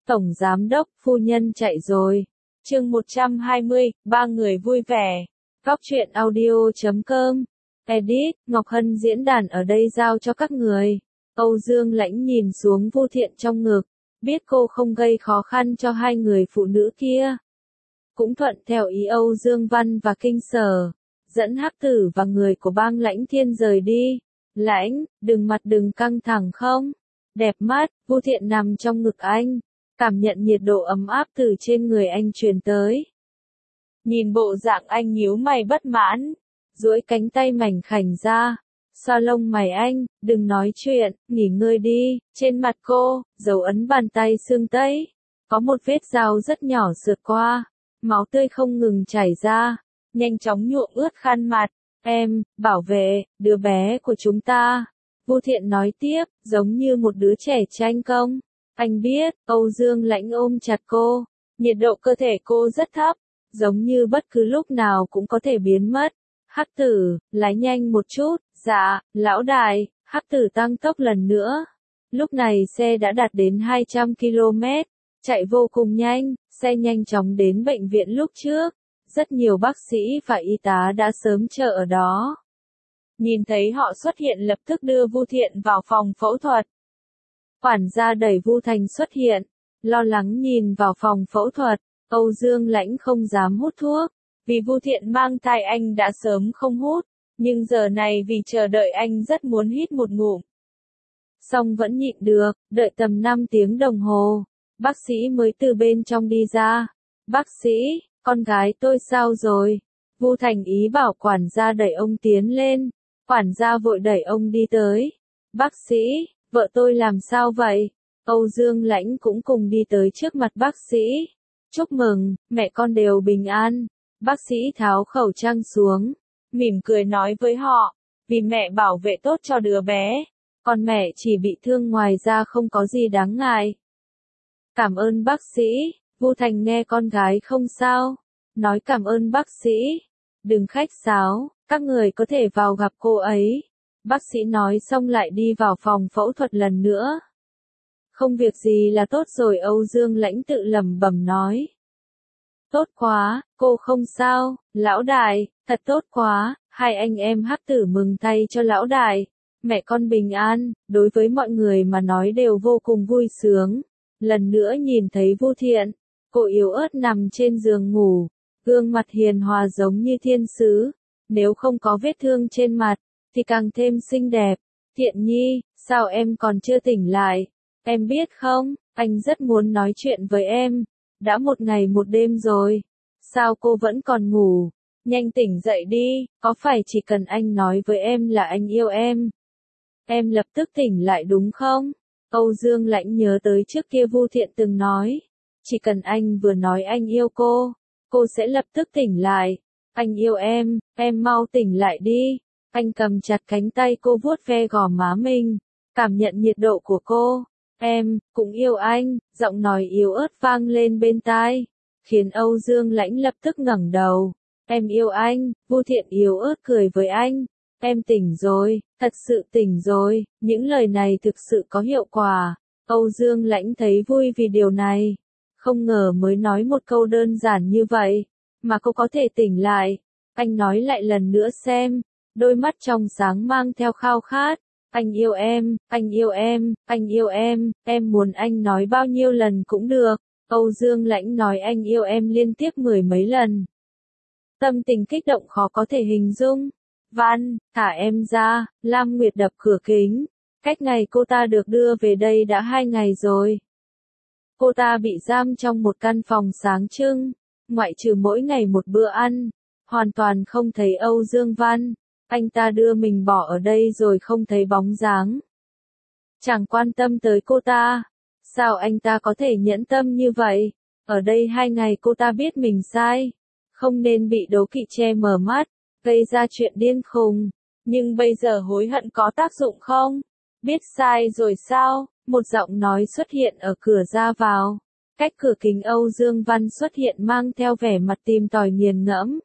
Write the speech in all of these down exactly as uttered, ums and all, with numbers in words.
Tổng giám đốc, phu nhân chạy rồi. Chương một trăm hai mươi, ba người vui vẻ. Góc truyện audio chấm com. Edit, Ngọc Hân diễn đàn ở đây giao cho các người. Âu Dương Lãnh nhìn xuống Vu Thiện trong ngực, biết cô không gây khó khăn cho hai người phụ nữ kia. Cũng thuận theo ý Âu Dương Văn và Kinh Sở, dẫn Hắc Tử và người của bang Lãnh Thiên rời đi. Lãnh, đừng mặt đừng căng thẳng không? Đẹp mắt, Vu Thiện nằm trong ngực anh, cảm nhận nhiệt độ ấm áp từ trên người anh truyền tới. Nhìn bộ dạng anh nhíu mày bất mãn, duỗi cánh tay mảnh khảnh ra, xoa lông mày anh, đừng nói chuyện, nghỉ ngơi đi. Trên mặt cô, dấu ấn bàn tay xương tấy, có một vết dao rất nhỏ sượt qua, máu tươi không ngừng chảy ra, nhanh chóng nhuộm ướt khăn mặt. Em, bảo vệ, đứa bé của chúng ta. Vu Thiện nói tiếp, giống như một đứa trẻ tranh công. Anh biết, Âu Dương Lãnh ôm chặt cô, nhiệt độ cơ thể cô rất thấp, giống như bất cứ lúc nào cũng có thể biến mất. Hắc Tử, lái nhanh một chút. Dạ, lão đại. Hắc Tử tăng tốc lần nữa. Lúc này xe đã đạt đến hai trăm ki lô mét, chạy vô cùng nhanh, xe nhanh chóng đến bệnh viện lúc trước. Rất nhiều bác sĩ và y tá đã sớm chờ ở đó. Nhìn thấy họ xuất hiện lập tức đưa Vu Thiện vào phòng phẫu thuật. Quản gia đẩy Vu Thành xuất hiện, lo lắng nhìn vào phòng phẫu thuật. Âu Dương Lãnh không dám hút thuốc, vì Vu Thiện mang thai anh đã sớm không hút, nhưng giờ này vì chờ đợi anh rất muốn hít một ngụm. Song vẫn nhịn được, đợi tầm năm tiếng đồng hồ, bác sĩ mới từ bên trong đi ra. Bác sĩ, con gái tôi sao rồi? Vu Thành ý bảo quản gia đẩy ông tiến lên, quản gia vội đẩy ông đi tới. Bác sĩ, vợ tôi làm sao vậy? Âu Dương Lãnh cũng cùng đi tới trước mặt bác sĩ. Chúc mừng, mẹ con đều bình an. Bác sĩ tháo khẩu trang xuống, mỉm cười nói với họ, vì mẹ bảo vệ tốt cho đứa bé, còn mẹ chỉ bị thương ngoài ra không có gì đáng ngại. Cảm ơn bác sĩ. Vu Thành nghe con gái không sao, nói cảm ơn bác sĩ. Đừng khách sáo, các người có thể vào gặp cô ấy. Bác sĩ nói xong lại đi vào phòng phẫu thuật lần nữa. Không việc gì là tốt rồi, Âu Dương Lãnh tự lẩm bẩm nói. Tốt quá, cô không sao. Lão đại, thật tốt quá. Hai anh em Hắc Tử mừng thay cho lão đại. Mẹ con bình an, đối với mọi người mà nói đều vô cùng vui sướng. Lần nữa nhìn thấy Vu Thiện, cô yếu ớt nằm trên giường ngủ, gương mặt hiền hòa giống như thiên sứ. Nếu không có vết thương trên mặt, thì càng thêm xinh đẹp. Thiện Nhi, sao em còn chưa tỉnh lại? Em biết không, anh rất muốn nói chuyện với em. Đã một ngày một đêm rồi. Sao cô vẫn còn ngủ? Nhanh tỉnh dậy đi, có phải chỉ cần anh nói với em là anh yêu em, em lập tức tỉnh lại đúng không? Âu Dương Lãnh nhớ tới trước kia Vu Thiện từng nói, chỉ cần anh vừa nói anh yêu cô, cô sẽ lập tức tỉnh lại. Anh yêu em, em mau tỉnh lại đi. Anh cầm chặt cánh tay cô vuốt ve gò má mình, cảm nhận nhiệt độ của cô. Em, cũng yêu anh, giọng nói yếu ớt vang lên bên tai, khiến Âu Dương Lãnh lập tức ngẩng đầu. Em yêu anh. Vu Thiện yếu ớt cười với anh. Em tỉnh rồi, thật sự tỉnh rồi. Những lời này thực sự có hiệu quả. Âu Dương Lãnh thấy vui vì điều này. Không ngờ mới nói một câu đơn giản như vậy, mà cô có thể tỉnh lại. Anh nói lại lần nữa xem. Đôi mắt trong sáng mang theo khao khát. Anh yêu em, anh yêu em, anh yêu em, em muốn anh nói bao nhiêu lần cũng được. Âu Dương Lãnh nói anh yêu em liên tiếp mười mấy lần. Tâm tình kích động khó có thể hình dung. Văn, thả em ra. Lam Nguyệt đập cửa kính. Cách ngày cô ta được đưa về đây đã hai ngày rồi. Cô ta bị giam trong một căn phòng sáng trưng, ngoại trừ mỗi ngày một bữa ăn, hoàn toàn không thấy Âu Dương Văn. Anh ta đưa mình bỏ ở đây rồi không thấy bóng dáng. Chẳng quan tâm tới cô ta. Sao anh ta có thể nhẫn tâm như vậy? Ở đây hai ngày cô ta biết mình sai. Không nên bị đố kỵ che mờ mắt, gây ra chuyện điên khùng. Nhưng bây giờ hối hận có tác dụng không? Biết sai rồi sao? Một giọng nói xuất hiện ở cửa ra vào. Cách cửa kính Âu Dương Văn xuất hiện mang theo vẻ mặt tìm tòi nghiền ngẫm.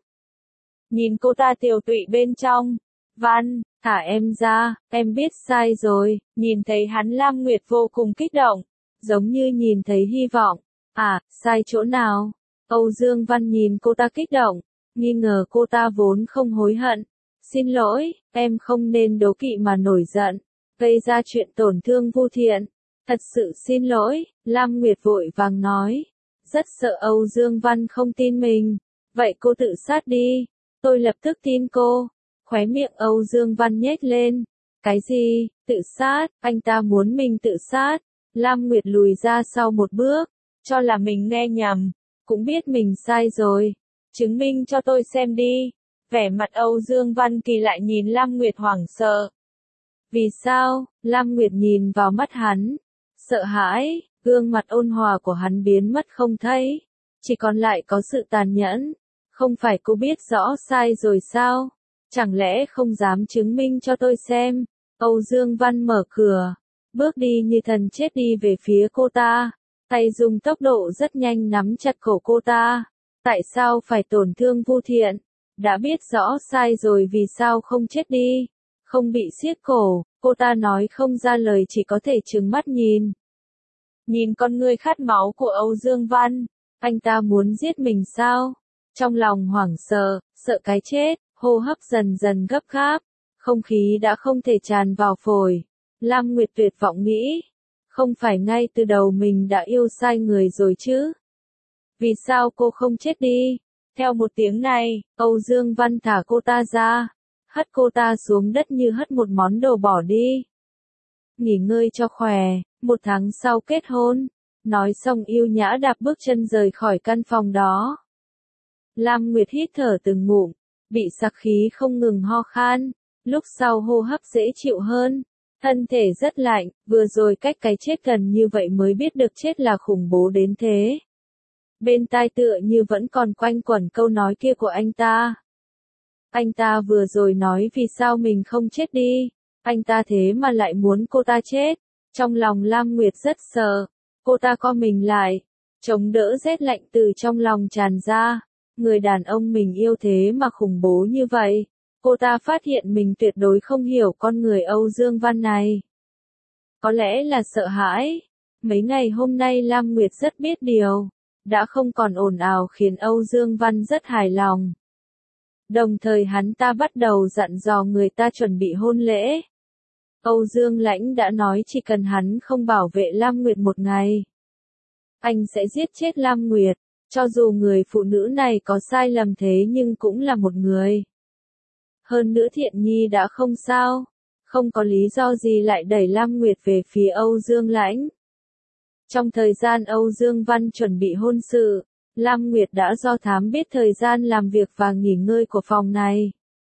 Nhìn cô ta tiều tụy bên trong. Văn, thả em ra, em biết sai rồi. Nhìn thấy hắn, Lam Nguyệt vô cùng kích động. giống như nhìn thấy hy vọng. À, sai chỗ nào? Âu Dương Văn nhìn cô ta kích động, nghi ngờ cô ta vốn không hối hận. Xin lỗi, em không nên đố kỵ mà nổi giận, gây ra chuyện tổn thương Vu Thiện. Thật sự xin lỗi, Lam Nguyệt vội vàng nói. Rất sợ Âu Dương Văn không tin mình. Vậy cô tự sát đi. Tôi lập tức tin cô. Khóe miệng Âu Dương Văn nhếch lên. Cái gì? Tự sát? Anh ta muốn mình tự sát. Lam Nguyệt lùi ra sau một bước, cho là mình nghe nhầm, cũng biết mình sai rồi. Chứng minh cho tôi xem đi. Vẻ mặt Âu Dương Văn Kỳ lại nhìn Lam Nguyệt hoảng sợ. Vì sao? Lam Nguyệt nhìn vào mắt hắn. Sợ hãi, gương mặt ôn hòa của hắn biến mất không thấy. Chỉ còn lại có sự tàn nhẫn. Không phải cô biết rõ sai rồi sao? Chẳng lẽ không dám chứng minh cho tôi xem? Âu Dương Văn mở cửa, bước đi như thần chết đi về phía cô ta. Tay dùng tốc độ rất nhanh nắm chặt cổ cô ta. Tại sao phải tổn thương Vu Thiện? Đã biết rõ sai rồi vì sao không chết đi? Không bị siết cổ, cô ta nói không ra lời chỉ có thể trừng mắt nhìn. Nhìn con ngươi khát máu của Âu Dương Văn, anh ta muốn giết mình sao? Trong lòng hoảng sợ, sợ cái chết, hô hấp dần dần gấp gáp, không khí đã không thể tràn vào phổi. Lam Nguyệt tuyệt vọng nghĩ, không phải ngay từ đầu mình đã yêu sai người rồi chứ? Vì sao cô không chết đi? Theo một tiếng này, Âu Dương Văn thả cô ta ra, hất cô ta xuống đất như hất một món đồ bỏ đi. Nghỉ ngơi cho khỏe, một tháng sau kết hôn. Nói xong yêu nhã đạp bước chân rời khỏi căn phòng đó. Lam Nguyệt hít thở từng ngụm, bị sặc khí không ngừng ho khan, lúc sau hô hấp dễ chịu hơn. Thân thể rất lạnh, vừa rồi cách cái chết gần như vậy mới biết được chết là khủng bố đến thế. Bên tai tựa như vẫn còn quanh quẩn câu nói kia của anh ta. Anh ta vừa rồi nói vì sao mình không chết đi. Anh ta thế mà lại muốn cô ta chết. Trong lòng Lam Nguyệt rất sợ. Cô ta co mình lại, chống đỡ rét lạnh từ trong lòng tràn ra. Người đàn ông mình yêu thế mà khủng bố như vậy. Cô ta phát hiện mình tuyệt đối không hiểu con người Âu Dương Văn này. Có lẽ là sợ hãi. Mấy ngày hôm nay Lam Nguyệt rất biết điều. Đã không còn ồn ào khiến Âu Dương Văn rất hài lòng. Đồng thời hắn ta bắt đầu dặn dò người ta chuẩn bị hôn lễ. Âu Dương Lãnh đã nói chỉ cần hắn không bảo vệ Lam Nguyệt một ngày, anh sẽ giết chết Lam Nguyệt. Cho dù người phụ nữ này có sai lầm thế nhưng cũng là một người. Hơn nữa Thiện Nhi đã không sao, không có lý do gì lại đẩy Lam Nguyệt về phía Âu Dương Lãnh. Trong thời gian Âu Dương Văn chuẩn bị hôn sự, Lam Nguyệt đã do thám biết thời gian làm việc và nghỉ ngơi của phòng này.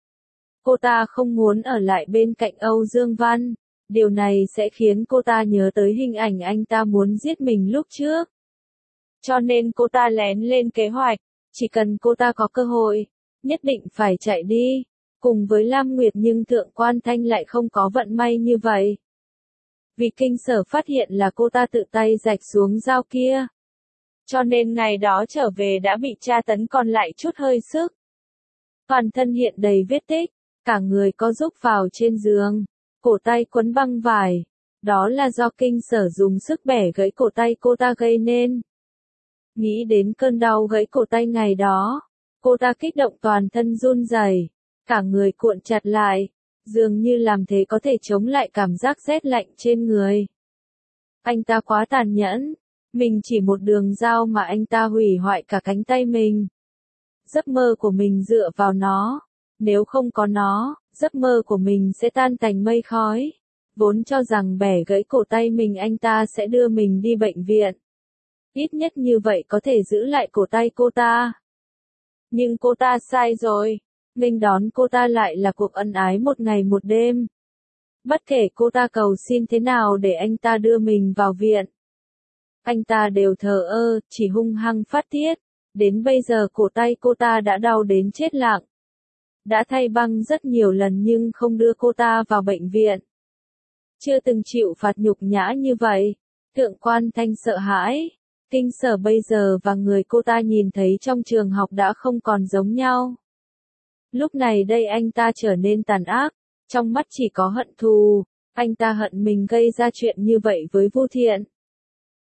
Cô ta không muốn ở lại bên cạnh Âu Dương Văn, điều này sẽ khiến cô ta nhớ tới hình ảnh anh ta muốn giết mình lúc trước. Cho nên cô ta lén lên kế hoạch, chỉ cần cô ta có cơ hội, nhất định phải chạy đi, cùng với Lam Nguyệt nhưng Thượng Quan Thanh lại không có vận may như vậy. Vì kinh sở phát hiện là cô ta tự tay rạch xuống dao kia. Cho nên ngày đó trở về đã bị tra tấn còn lại chút hơi sức. Toàn thân hiện đầy vết tích, cả người có rúc vào trên giường, cổ tay quấn băng vải. Đó là do kinh sở dùng sức bẻ gãy cổ tay cô ta gây nên. Nghĩ đến cơn đau gãy cổ tay ngày đó, cô ta kích động toàn thân run rẩy, cả người cuộn chặt lại, dường như làm thế có thể chống lại cảm giác rét lạnh trên người. Anh ta quá tàn nhẫn, mình chỉ một đường dao mà anh ta hủy hoại cả cánh tay mình. Giấc mơ của mình dựa vào nó, nếu không có nó, giấc mơ của mình sẽ tan thành mây khói. Vốn cho rằng bẻ gãy cổ tay mình anh ta sẽ đưa mình đi bệnh viện. Ít nhất như vậy có thể giữ lại cổ tay cô ta. Nhưng cô ta sai rồi. Nghênh đón cô ta lại là cuộc ân ái một ngày một đêm. Bất kể cô ta cầu xin thế nào để anh ta đưa mình vào viện, anh ta đều thờ ơ, chỉ hung hăng phát tiết. Đến bây giờ cổ tay cô ta đã đau đến chết lặng. Đã thay băng rất nhiều lần nhưng không đưa cô ta vào bệnh viện. Chưa từng chịu phạt nhục nhã như vậy. Thượng Quan Thanh sợ hãi. Kinh sở bây giờ và người cô ta nhìn thấy trong trường học đã không còn giống nhau. Lúc này đây anh ta trở nên tàn ác, trong mắt chỉ có hận thù. Anh ta hận mình gây ra chuyện như vậy với Vu Thiện.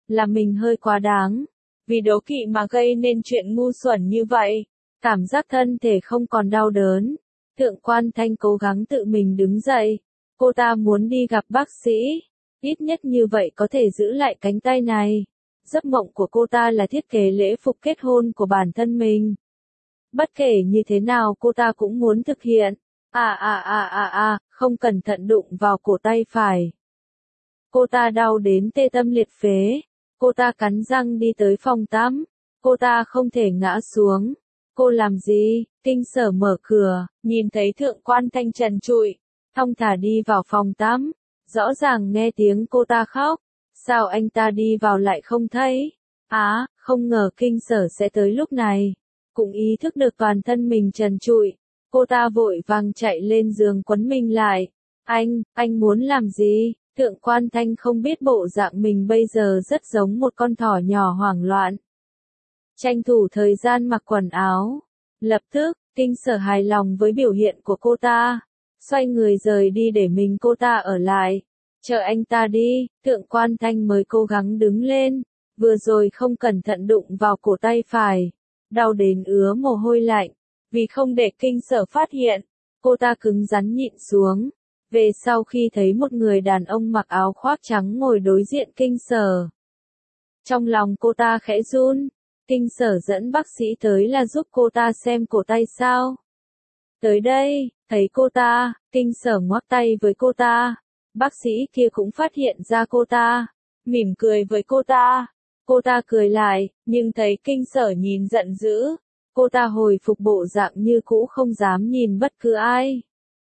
là mình hơi quá đáng. Vì đố kỵ mà gây nên chuyện ngu xuẩn như vậy. Cảm giác thân thể không còn đau đớn. Thượng quan Thanh cố gắng tự mình đứng dậy. Cô ta muốn đi gặp bác sĩ. Ít nhất như vậy có thể giữ lại cánh tay này. Giấc mộng của cô ta là thiết kế lễ phục kết hôn của bản thân mình. Bất kể như thế nào cô ta cũng muốn thực hiện. À à à à à, không cẩn thận đụng vào cổ tay phải. Cô ta đau đến tê tâm liệt phế. Cô ta cắn răng đi tới phòng tắm. Cô ta không thể ngã xuống. Cô làm gì? Kinh Sở mở cửa, nhìn thấy Thượng quan Thanh trần trụi, thong thả đi vào phòng tắm. Rõ ràng nghe tiếng cô ta khóc. Sao anh ta đi vào lại không thấy? Á, à, không ngờ Kinh Sở sẽ tới lúc này. Cũng ý thức được toàn thân mình trần trụi. Cô ta vội vàng chạy lên giường quấn mình lại. Anh, anh muốn làm gì? Thượng quan Thanh không biết bộ dạng mình bây giờ rất giống một con thỏ nhỏ hoảng loạn. Tranh thủ thời gian mặc quần áo. Lập tức, Kinh Sở hài lòng với biểu hiện của cô ta. Xoay người rời đi để mình cô ta ở lại. Chờ anh ta đi, Thượng quan Thanh mới cố gắng đứng lên. Vừa rồi không cẩn thận đụng vào cổ tay phải. Đau đến ứa mồ hôi lạnh. Vì không để Kinh Sở phát hiện, cô ta cứng rắn nhịn xuống. Về sau khi thấy một người đàn ông mặc áo khoác trắng ngồi đối diện Kinh Sở. Trong lòng cô ta khẽ run. Kinh Sở dẫn bác sĩ tới là giúp cô ta xem cổ tay sao. Tới đây, thấy cô ta, Kinh Sở ngoắc tay với cô ta. Bác sĩ kia cũng phát hiện ra cô ta, mỉm cười với cô ta. Cô ta cười lại, nhưng thấy Kinh Sở nhìn giận dữ. Cô ta hồi phục bộ dạng như cũ không dám nhìn bất cứ ai.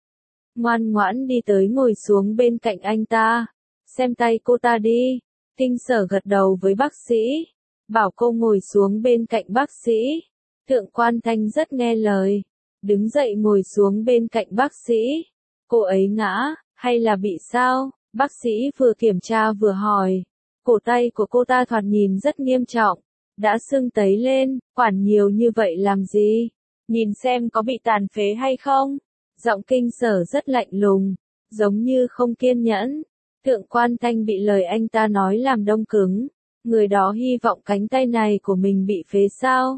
Ngoan ngoãn đi tới ngồi xuống bên cạnh anh ta. Xem tay cô ta đi. Kinh Sở gật đầu với bác sĩ. Bảo cô ngồi xuống bên cạnh bác sĩ. Thượng quan Thanh rất nghe lời. Đứng dậy ngồi xuống bên cạnh bác sĩ. Cô ấy ngã, hay là bị sao? Bác sĩ vừa kiểm tra vừa hỏi. Cổ tay của cô ta thoạt nhìn rất nghiêm trọng. Đã sưng tấy lên, quản nhiều như vậy làm gì? Nhìn xem có bị tàn phế hay không? Giọng Kinh Sở rất lạnh lùng, giống như không kiên nhẫn. Thượng quan Thanh bị lời anh ta nói làm đông cứng. Người đó hy vọng cánh tay này của mình bị phế sao?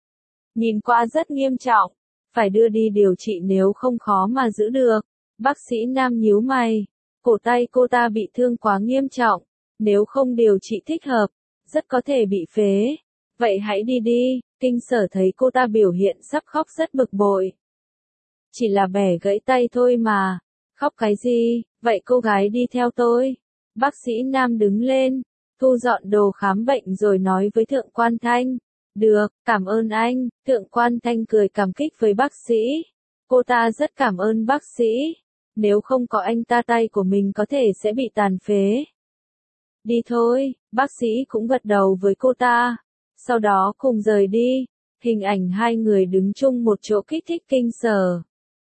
Nhìn qua rất nghiêm trọng, phải đưa đi điều trị nếu không khó mà giữ được. Bác sĩ nam nhíu mày, cổ tay cô ta bị thương quá nghiêm trọng, nếu không điều trị thích hợp, rất có thể bị phế. Vậy hãy đi đi. Kinh Sở thấy cô ta biểu hiện sắp khóc rất bực bội. Chỉ là bẻ gãy tay thôi mà, khóc cái gì? Vậy cô gái đi theo tôi. Bác sĩ nam đứng lên, thu dọn đồ khám bệnh rồi nói với Thượng quan Thanh. Được, cảm ơn anh. Thượng quan Thanh cười cảm kích với bác sĩ. Cô ta rất cảm ơn bác sĩ. Nếu không có anh ta tay của mình có thể sẽ bị tàn phế. Đi thôi, bác sĩ cũng gật đầu với cô ta. Sau đó cùng rời đi. Hình ảnh hai người đứng chung một chỗ kích thích Kinh Sở.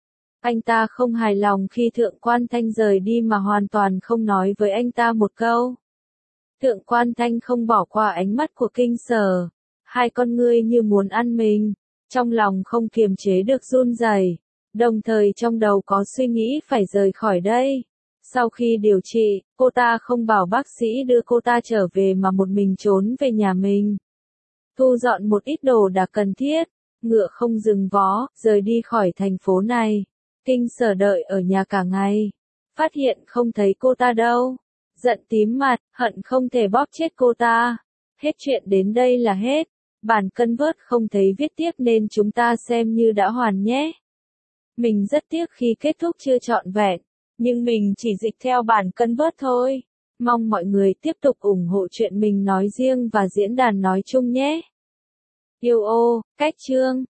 Anh ta không hài lòng khi Thượng quan Thanh rời đi mà hoàn toàn không nói với anh ta một câu. Thượng quan Thanh không bỏ qua ánh mắt của Kinh Sở. Hai con ngươi như muốn ăn mình. Trong lòng không kiềm chế được run rẩy. Đồng thời trong đầu có suy nghĩ phải rời khỏi đây. Sau khi điều trị, cô ta không bảo bác sĩ đưa cô ta trở về mà một mình trốn về nhà mình. Thu dọn một ít đồ đạc cần thiết, ngựa không dừng vó, rời đi khỏi thành phố này. Kinh Sở đợi ở nhà cả ngày. Phát hiện không thấy cô ta đâu. Giận tím mặt, hận không thể bóp chết cô ta. Hết chuyện đến đây là hết. Bản cân vớt không thấy viết tiếp nên chúng ta xem như đã hoàn nhé. Mình rất tiếc khi kết thúc chưa trọn vẹn, nhưng mình chỉ dịch theo bản cân vớt thôi. Mong mọi người tiếp tục ủng hộ chuyện mình nói riêng và diễn đàn nói chung nhé. Yêu ô, cách chương.